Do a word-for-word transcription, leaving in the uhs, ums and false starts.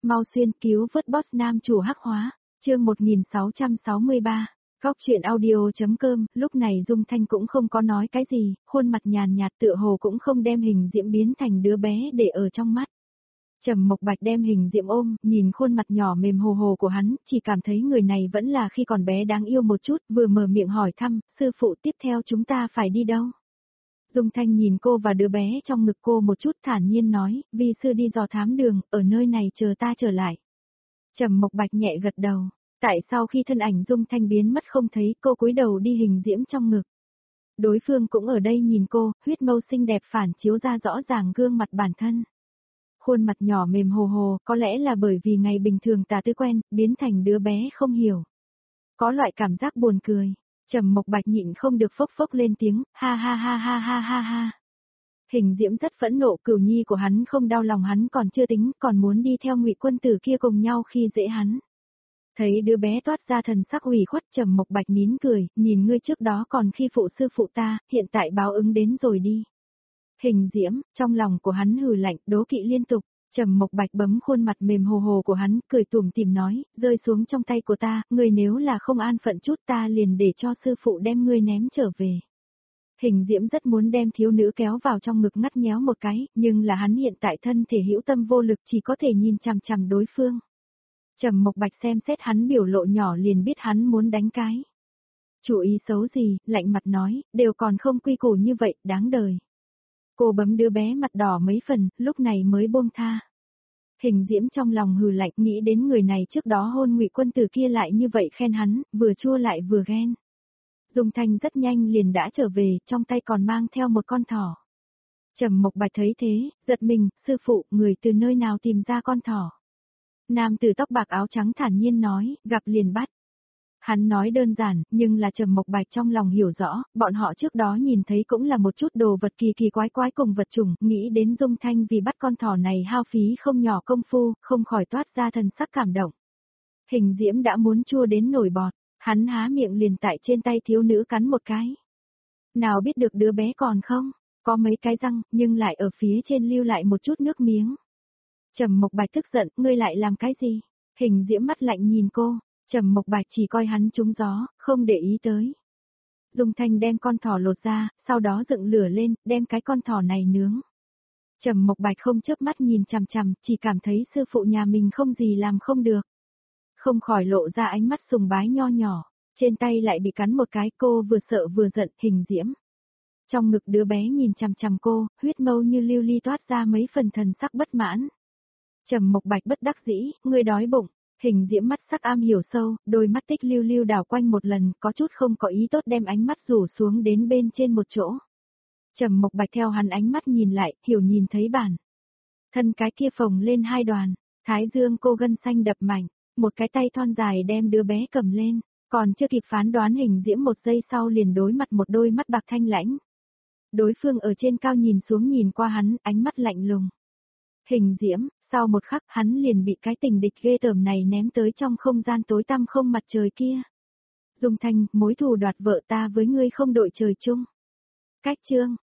Mau xuyên cứu vớt boss nam chủ hắc hóa, chương một nghìn sáu trăm sáu mươi ba. Góc truyện audio.com, lúc này Dung Thanh cũng không có nói cái gì, khuôn mặt nhàn nhạt tựa hồ cũng không đem Hình Diễm biến thành đứa bé để ở trong mắt. Trầm Mộc Bạch đem Hình Diễm ôm, nhìn khuôn mặt nhỏ mềm hồ hồ của hắn, chỉ cảm thấy người này vẫn là khi còn bé đáng yêu một chút, vừa mở miệng hỏi thăm, sư phụ tiếp theo chúng ta phải đi đâu? Dung Thanh nhìn cô và đứa bé trong ngực cô một chút thản nhiên nói, vi sư đi dò thám đường, ở nơi này chờ ta trở lại. Trầm Mộc Bạch nhẹ gật đầu, tại sau khi thân ảnh Dung Thanh biến mất không thấy cô cúi đầu đi Hình Diễm trong ngực. Đối phương cũng ở đây nhìn cô, huyết mâu xinh đẹp phản chiếu ra rõ ràng gương mặt bản thân. Khuôn mặt nhỏ mềm hồ hồ, có lẽ là bởi vì ngày bình thường tà tư quen, biến thành đứa bé không hiểu. Có loại cảm giác buồn cười. Trầm Mộc Bạch nhịn không được phốc phốc lên tiếng, ha ha ha ha ha ha ha. Hình Diễm rất phẫn nộ, cửu nhi của hắn không đau lòng hắn còn chưa tính, còn muốn đi theo Ngụy quân tử kia cùng nhau khi dễ hắn. Thấy đứa bé toát ra thần sắc ủy khuất, Trầm Mộc Bạch nín cười, nhìn ngươi trước đó còn khi phụ sư phụ ta, hiện tại báo ứng đến rồi đi. Hình Diễm, trong lòng của hắn hừ lạnh, đố kỵ liên tục. Trầm Mộc Bạch bấm khuôn mặt mềm hồ hồ của hắn, cười tủm tỉm nói, rơi xuống trong tay của ta, ngươi nếu là không an phận chút ta liền để cho sư phụ đem ngươi ném trở về. Hình Diễm rất muốn đem thiếu nữ kéo vào trong ngực ngắt nhéo một cái, nhưng là hắn hiện tại thân thể hữu tâm vô lực chỉ có thể nhìn chằm chằm đối phương. Trầm Mộc Bạch xem xét hắn biểu lộ nhỏ liền biết hắn muốn đánh cái. Chủ ý xấu gì, lạnh mặt nói, đều còn không quy củ như vậy, đáng đời. Cô bấm đứa bé mặt đỏ mấy phần, lúc này mới buông tha. Hình Diễm trong lòng hừ lạnh nghĩ đến người này trước đó hôn Ngụy quân tử kia lại như vậy khen hắn, vừa chua lại vừa ghen. Dung Thanh rất nhanh liền đã trở về, trong tay còn mang theo một con thỏ. Trầm Mộc Bạch thấy thế, giật mình, sư phụ, người từ nơi nào tìm ra con thỏ. Nam tử tóc bạc áo trắng thản nhiên nói, gặp liền bắt. Hắn nói đơn giản, nhưng là Trầm Mộc Bạch trong lòng hiểu rõ, bọn họ trước đó nhìn thấy cũng là một chút đồ vật kỳ kỳ quái quái cùng vật chủng, nghĩ đến Dung Thanh vì bắt con thỏ này hao phí không nhỏ công phu, không khỏi toát ra thần sắc cảm động. Hình Diễm đã muốn chua đến nổi bọt, hắn há miệng liền tại trên tay thiếu nữ cắn một cái. Nào biết được đứa bé còn không, có mấy cái răng, nhưng lại ở phía trên lưu lại một chút nước miếng. Trầm Mộc Bạch tức giận, ngươi lại làm cái gì? Hình Diễm mắt lạnh nhìn cô. Trầm Mộc Bạch chỉ coi hắn trúng gió, không để ý tới. Dung Thanh đem con thỏ lột ra, sau đó dựng lửa lên, đem cái con thỏ này nướng. Trầm Mộc Bạch không chớp mắt nhìn chằm chằm, chỉ cảm thấy sư phụ nhà mình không gì làm không được. Không khỏi lộ ra ánh mắt sùng bái nho nhỏ, trên tay lại bị cắn một cái, cô vừa sợ vừa giận. Hình Diễm. Trong ngực đứa bé nhìn chằm chằm cô, huyết mâu như lưu ly toát ra mấy phần thần sắc bất mãn. Trầm Mộc Bạch bất đắc dĩ, ngươi đói bụng. Hình Diễm mắt sắc am hiểu sâu, đôi mắt tích lưu lưu đảo quanh một lần, có chút không có ý tốt đem ánh mắt rủ xuống đến bên trên một chỗ. Trầm Mộc Bạch theo hắn ánh mắt nhìn lại, hiểu nhìn thấy bản. Thân cái kia phồng lên hai đoàn, thái dương cô gân xanh đập mạnh, một cái tay thon dài đem đứa bé cầm lên, còn chưa kịp phán đoán Hình Diễm một giây sau liền đối mặt một đôi mắt bạc thanh lãnh. Đối phương ở trên cao nhìn xuống nhìn qua hắn, ánh mắt lạnh lùng. Hình Diễm. Sau một khắc hắn liền bị cái tình địch ghê tởm này ném tới trong không gian tối tăm không mặt trời kia. Dung Thanh, mối thù đoạt vợ ta với ngươi không đội trời chung. Cách chương.